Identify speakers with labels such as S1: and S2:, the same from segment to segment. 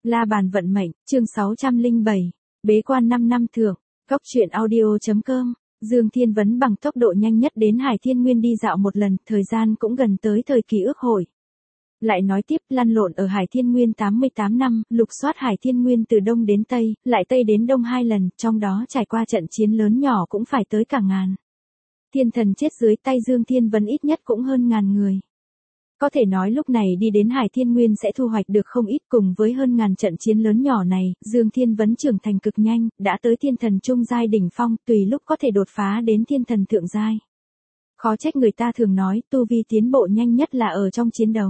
S1: La bàn vận mệnh, chương 607. Bế quan 5 năm thưởng. Góc truyện audio.com. Dương Thiên Vấn bằng tốc độ nhanh nhất đến Hải Thiên Nguyên đi dạo một lần, thời gian cũng gần tới thời kỳ ước hội. Lại nói tiếp, lăn lộn ở Hải Thiên Nguyên 88 năm, lục soát Hải Thiên Nguyên từ đông đến tây, lại tây đến đông 2 lần, trong đó trải qua trận chiến lớn nhỏ cũng phải tới cả ngàn. Thiên thần chết dưới tay Dương Thiên Vấn ít nhất cũng hơn ngàn người. Có thể nói lúc này đi đến Hải Thiên Nguyên sẽ thu hoạch được không ít, cùng với hơn ngàn trận chiến lớn nhỏ này, Dương Thiên Vấn trưởng thành cực nhanh, đã tới thiên thần trung giai đỉnh phong, tùy lúc có thể đột phá đến thiên thần thượng giai. Khó trách người ta thường nói, tu vi tiến bộ nhanh nhất là ở trong chiến đấu.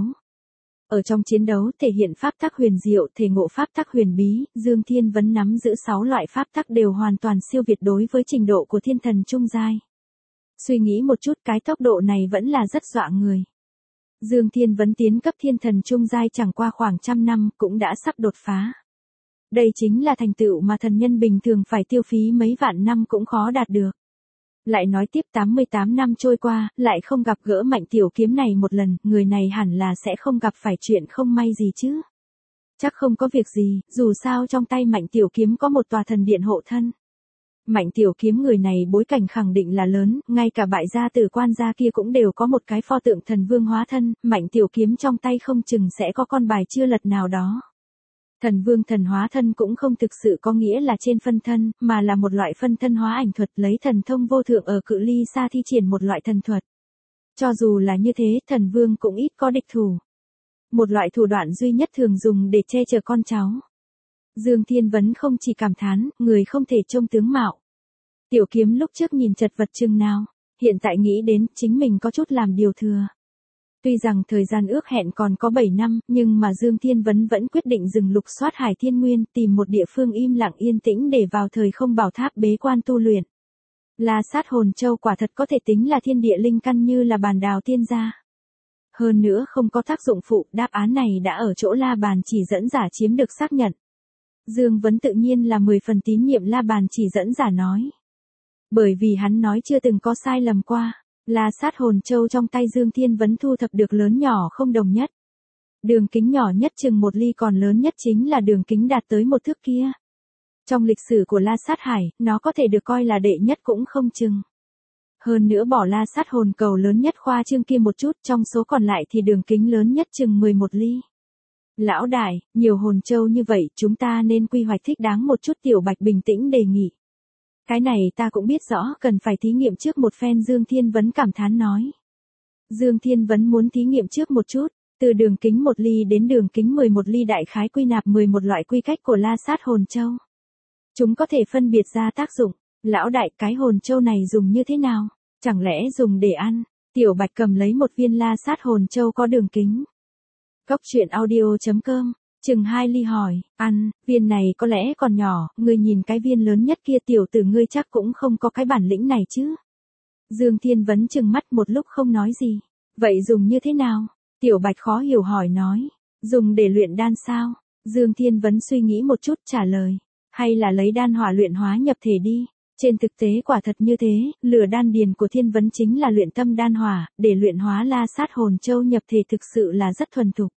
S1: Ở trong chiến đấu thể hiện pháp tắc huyền diệu, thể ngộ pháp tắc huyền bí, Dương Thiên Vấn nắm giữ 6 loại pháp tắc đều hoàn toàn siêu việt đối với trình độ của thiên thần trung giai. Suy nghĩ một chút, cái tốc độ này vẫn là rất dọa người. Dương Thiên Vấn tiến cấp thiên thần trung giai chẳng qua khoảng 100 năm cũng đã sắp đột phá. Đây chính là thành tựu mà thần nhân bình thường phải tiêu phí mấy vạn năm cũng khó đạt được. Lại nói tiếp 88 năm trôi qua, lại không gặp gỡ Mạnh Tiểu Kiếm này một lần, người này hẳn là sẽ không gặp phải chuyện không may gì chứ. Chắc không có việc gì, dù sao trong tay Mạnh Tiểu Kiếm có một tòa thần điện hộ thân. Mạnh Tiểu Kiếm người này bối cảnh khẳng định là lớn, ngay cả bại gia tử quan gia kia cũng đều có một cái pho tượng thần vương hóa thân, Mạnh Tiểu Kiếm trong tay không chừng sẽ có con bài chưa lật nào đó. Thần vương thần hóa thân cũng không thực sự có nghĩa là trên phân thân, mà là một loại phân thân hóa ảnh thuật, lấy thần thông vô thượng ở cự ly xa thi triển một loại thần thuật. Cho dù là như thế, thần vương cũng ít có địch thủ. Một loại thủ đoạn duy nhất thường dùng để che chở con cháu. Dương Thiên Vấn không chỉ cảm thán, người không thể trông tướng mạo. Tiểu Kiếm lúc trước nhìn chật vật chừng nào, hiện tại nghĩ đến chính mình có chút làm điều thừa. Tuy rằng thời gian ước hẹn còn có 7 năm, nhưng mà Dương Thiên Vấn vẫn quyết định dừng lục soát Hải Thiên Nguyên, tìm một địa phương im lặng yên tĩnh để vào thời không bảo tháp bế quan tu luyện. La Sát Hồn Châu quả thật có thể tính là thiên địa linh căn như là bàn đào tiên gia. Hơn nữa không có tác dụng phụ, đáp án này đã ở chỗ La Bàn chỉ dẫn giả chiếm được xác nhận. Dương Vấn tự nhiên là 10 phần tín nhiệm La Bàn chỉ dẫn giả nói. Bởi vì hắn nói chưa từng có sai lầm qua, La Sát Hồn Châu trong tay Dương Thiên Vấn thu thập được lớn nhỏ không đồng nhất. Đường kính nhỏ nhất chừng 1 ly, còn lớn nhất chính là đường kính đạt tới 1 thước kia. Trong lịch sử của La Sát Hải, nó có thể được coi là đệ nhất cũng không chừng. Hơn nữa bỏ La Sát Hồn Cầu lớn nhất khoa trương kia một chút, trong số còn lại thì đường kính lớn nhất chừng 11 ly. Lão đại, nhiều hồn châu như vậy, chúng ta nên quy hoạch thích đáng một chút. Tiểu Bạch bình tĩnh đề nghị. Cái này ta cũng biết rõ, cần phải thí nghiệm trước một phen, Dương Thiên Vấn cảm thán nói. Dương Thiên Vấn muốn thí nghiệm trước một chút, từ đường kính 1 ly đến đường kính 11 ly đại khái quy nạp 11 loại quy cách của La Sát Hồn Châu. Chúng có thể phân biệt ra tác dụng. Lão đại, cái hồn châu này dùng như thế nào? Chẳng lẽ dùng để ăn? Tiểu Bạch cầm lấy một viên La Sát Hồn Châu có đường kính. Góc truyện audio.com. Chừng 2 ly hỏi, ăn, viên này có lẽ còn nhỏ, ngươi nhìn cái viên lớn nhất kia, tiểu tử ngươi chắc cũng không có cái bản lĩnh này chứ. Dương Thiên Vấn chừng mắt một lúc không nói gì. Vậy dùng như thế nào? Tiểu Bạch khó hiểu hỏi nói. Dùng để luyện đan sao? Dương Thiên Vấn suy nghĩ một chút trả lời. Hay là lấy đan hỏa luyện hóa nhập thể đi. Trên thực tế quả thật như thế, lửa đan điền của Thiên Vấn chính là luyện tâm đan hỏa, để luyện hóa La Sát Hồn Châu nhập thể thực sự là rất thuần thục.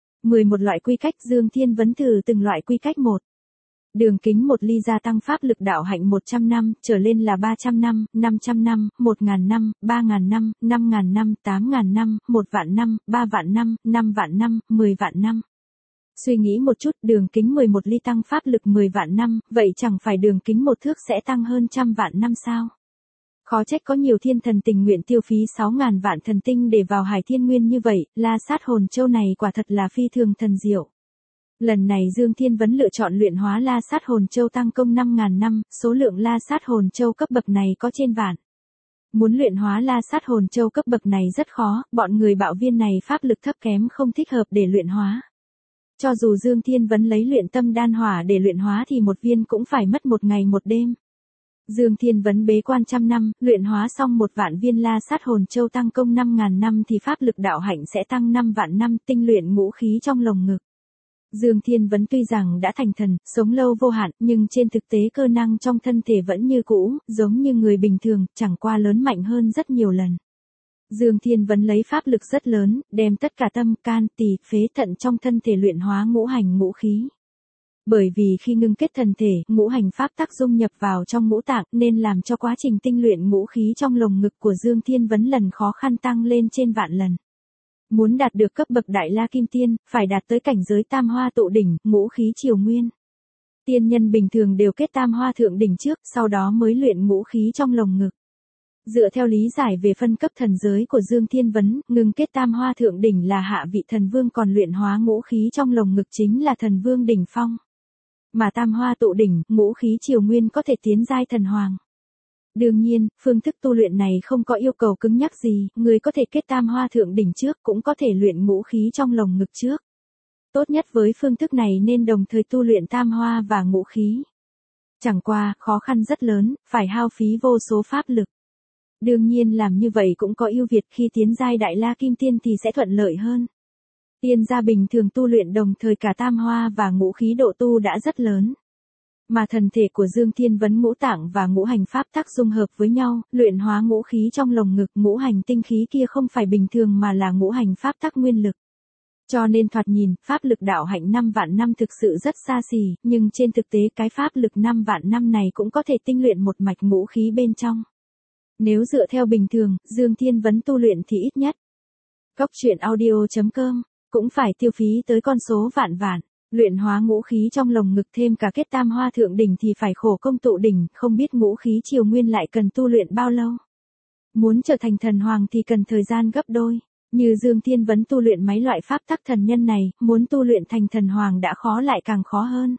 S1: 11 loại quy cách, Dương Thiên Vấn thử từng loại quy cách một. Đường kính 1 ly gia tăng pháp lực đạo hạnh 100 năm, trở lên là 300 năm, 500 năm, 1000 năm, 3000 năm, 5000 năm, 8000 năm, 1 vạn năm, 3 vạn năm, 5 vạn năm, 10 vạn năm. Suy nghĩ một chút, đường kính 11 ly tăng pháp lực 10 vạn năm, vậy chẳng phải đường kính 1 thước sẽ tăng hơn 100 vạn năm sao? Khó trách có nhiều thiên thần tình nguyện tiêu phí 6.000 vạn thần tinh để vào Hải Thiên Nguyên như vậy, La Sát Hồn Châu này quả thật là phi thường thần diệu. Lần này Dương Thiên Vấn lựa chọn luyện hóa La Sát Hồn Châu tăng công 5.000 năm, số lượng La Sát Hồn Châu cấp bậc này có trên vạn. Muốn luyện hóa La Sát Hồn Châu cấp bậc này rất khó, bọn người bạo viên này pháp lực thấp kém không thích hợp để luyện hóa. Cho dù Dương Thiên Vấn lấy luyện tâm đan hỏa để luyện hóa thì một viên cũng phải mất 1 ngày 1 đêm. Dương Thiên Vấn bế quan 100 năm, luyện hóa xong 1 vạn viên La Sát Hồn Châu tăng công 5.000 năm thì pháp lực đạo hạnh sẽ tăng 5 vạn năm, tinh luyện ngũ khí trong lồng ngực. Dương Thiên Vấn tuy rằng đã thành thần, sống lâu vô hạn, nhưng trên thực tế cơ năng trong thân thể vẫn như cũ, giống như người bình thường, chẳng qua lớn mạnh hơn rất nhiều lần. Dương Thiên Vấn lấy pháp lực rất lớn, đem tất cả tâm, can, tỳ, phế, thận trong thân thể luyện hóa ngũ hành ngũ khí. Bởi vì khi ngưng kết thần thể, ngũ hành pháp tắc dung nhập vào trong ngũ tạng nên làm cho quá trình tinh luyện ngũ khí trong lồng ngực của Dương Thiên Vấn lần khó khăn tăng lên trên vạn lần. Muốn đạt được cấp bậc Đại La Kim Tiên, phải đạt tới cảnh giới tam hoa tụ đỉnh, ngũ khí triều nguyên. Tiên nhân bình thường đều kết tam hoa thượng đỉnh trước, sau đó mới luyện ngũ khí trong lồng ngực. Dựa theo lý giải về phân cấp thần giới của Dương Thiên Vấn, ngưng kết tam hoa thượng đỉnh là hạ vị thần vương, còn luyện hóa ngũ khí trong lồng ngực chính là thần vương đỉnh phong. Mà tam hoa tụ đỉnh, ngũ khí triều nguyên có thể tiến giai thần hoàng. Đương nhiên, phương thức tu luyện này không có yêu cầu cứng nhắc gì, người có thể kết tam hoa thượng đỉnh trước cũng có thể luyện ngũ khí trong lồng ngực trước. Tốt nhất với phương thức này nên đồng thời tu luyện tam hoa và ngũ khí. Chẳng qua, khó khăn rất lớn, phải hao phí vô số pháp lực. Đương nhiên làm như vậy cũng có ưu việt, khi tiến giai Đại La Kim Tiên thì sẽ thuận lợi hơn. Tiên gia bình thường tu luyện đồng thời cả tam hoa và ngũ khí độ tu đã rất lớn. Mà thần thể của Dương Thiên Vấn ngũ tạng và ngũ hành pháp tắc dung hợp với nhau, luyện hóa ngũ khí trong lồng ngực, ngũ hành tinh khí kia không phải bình thường mà là ngũ hành pháp tắc nguyên lực. Cho nên thoạt nhìn, pháp lực đạo hạnh 5 vạn năm thực sự rất xa xỉ, nhưng trên thực tế cái pháp lực 5 vạn năm này cũng có thể tinh luyện một mạch ngũ khí bên trong. Nếu dựa theo bình thường, Dương Thiên Vấn tu luyện thì ít nhất. Góc truyện audio.com cũng phải tiêu phí tới con số vạn vạn. Luyện hóa ngũ khí trong lồng ngực thêm cả kết tam hoa thượng đỉnh thì phải khổ công tụ đỉnh, không biết ngũ khí triều nguyên lại cần tu luyện bao lâu. Muốn trở thành thần hoàng thì cần thời gian gấp đôi. Như Dương Thiên Vấn tu luyện mấy loại pháp tắc thần nhân này, muốn tu luyện thành thần hoàng đã khó lại càng khó hơn.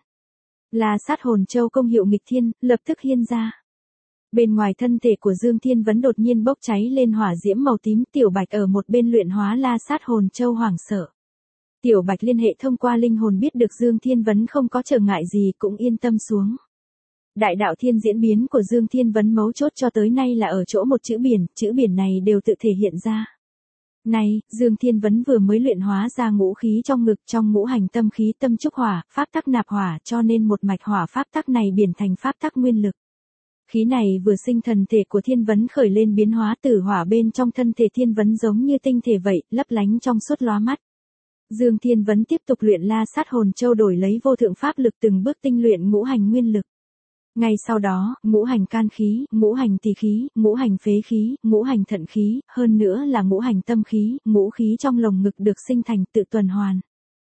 S1: Là sát hồn châu công hiệu nghịch thiên, lập tức hiên ra. Bên ngoài thân thể của Dương Thiên Vấn đột nhiên bốc cháy lên hỏa diễm màu tím, Tiểu Bạch ở một bên luyện hóa la sát hồn châu hoảng sợ. Tiểu Bạch liên hệ thông qua linh hồn biết được Dương Thiên Vấn không có trở ngại gì cũng yên tâm xuống. Đại đạo thiên diễn biến của Dương Thiên Vấn mấu chốt cho tới nay là ở chỗ một chữ biển này đều tự thể hiện ra. Này, Dương Thiên Vấn vừa mới luyện hóa ra ngũ khí trong ngực, trong ngũ hành tâm khí tâm trúc hỏa, pháp tắc nạp hỏa, cho nên một mạch hỏa pháp tắc này biến thành pháp tắc nguyên lực. Khí này vừa sinh thần thể của Thiên Vấn khởi lên biến hóa tử hỏa bên trong thân thể Thiên Vấn giống như tinh thể vậy, lấp lánh trong suốt lóa mắt. Dương Thiên Vấn tiếp tục luyện la sát hồn châu đổi lấy vô thượng pháp lực từng bước tinh luyện ngũ hành nguyên lực. Ngay sau đó, ngũ hành can khí, ngũ hành tỳ khí, ngũ hành phế khí, ngũ hành thận khí, hơn nữa là ngũ hành tâm khí, ngũ khí trong lồng ngực được sinh thành tự tuần hoàn.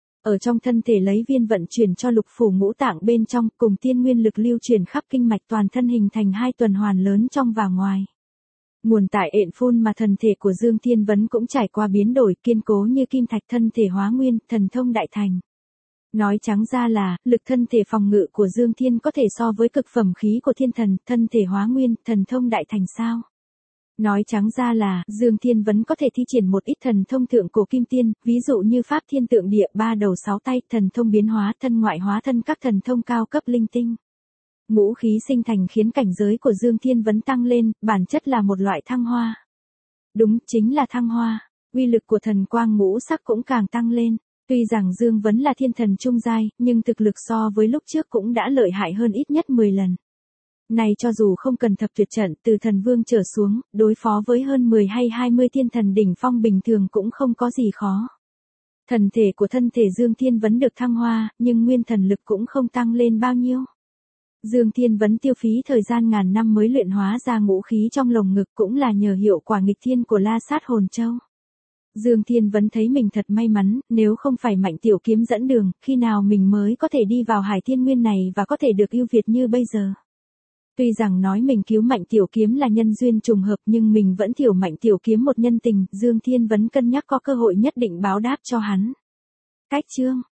S1: Ở trong thân thể lấy viên vận chuyển cho lục phủ ngũ tạng bên trong, cùng tiên nguyên lực lưu chuyển khắp kinh mạch toàn thân hình thành hai tuần hoàn lớn trong và ngoài. Nguồn tại ện phun mà thần thể của Dương Thiên Vấn cũng trải qua biến đổi kiên cố như kim thạch, thân thể hóa nguyên, thần thông đại thành. Nói trắng ra là, lực thân thể phòng ngự của Dương Thiên có thể so với cực phẩm khí của thiên thần, thân thể hóa nguyên, thần thông đại thành sao? Nói trắng ra là, Dương Thiên Vấn có thể thi triển một ít thần thông thượng cổ kim tiên, ví dụ như pháp thiên tượng địa, ba đầu sáu tay, thần thông biến hóa thân ngoại hóa thân, các thần thông cao cấp linh tinh. Ngũ khí sinh thành khiến cảnh giới của Dương Thiên Vấn tăng lên, bản chất là một loại thăng hoa. Đúng, chính là thăng hoa. Uy lực của thần quang ngũ sắc cũng càng tăng lên. Tuy rằng Dương Vấn là thiên thần trung giai, nhưng thực lực so với lúc trước cũng đã lợi hại hơn ít nhất 10 lần. Này cho dù không cần thập tuyệt trận từ thần vương trở xuống, đối phó với hơn 10 hay 20 thiên thần đỉnh phong bình thường cũng không có gì khó. Thần thể của thân thể Dương Thiên Vấn được thăng hoa, nhưng nguyên thần lực cũng không tăng lên bao nhiêu. Dương Thiên Vấn tiêu phí thời gian ngàn năm mới luyện hóa ra ngũ khí trong lồng ngực cũng là nhờ hiệu quả nghịch thiên của la sát hồn châu. Dương Thiên Vấn thấy mình thật may mắn, nếu không phải Mạnh Tiểu Kiếm dẫn đường, khi nào mình mới có thể đi vào Hải Thiên Nguyên này và có thể được ưu việt như bây giờ. Tuy rằng nói mình cứu Mạnh Tiểu Kiếm là nhân duyên trùng hợp nhưng mình vẫn thiểu Mạnh Tiểu Kiếm một nhân tình, Dương Thiên Vấn cân nhắc có cơ hội nhất định báo đáp cho hắn. Cách chương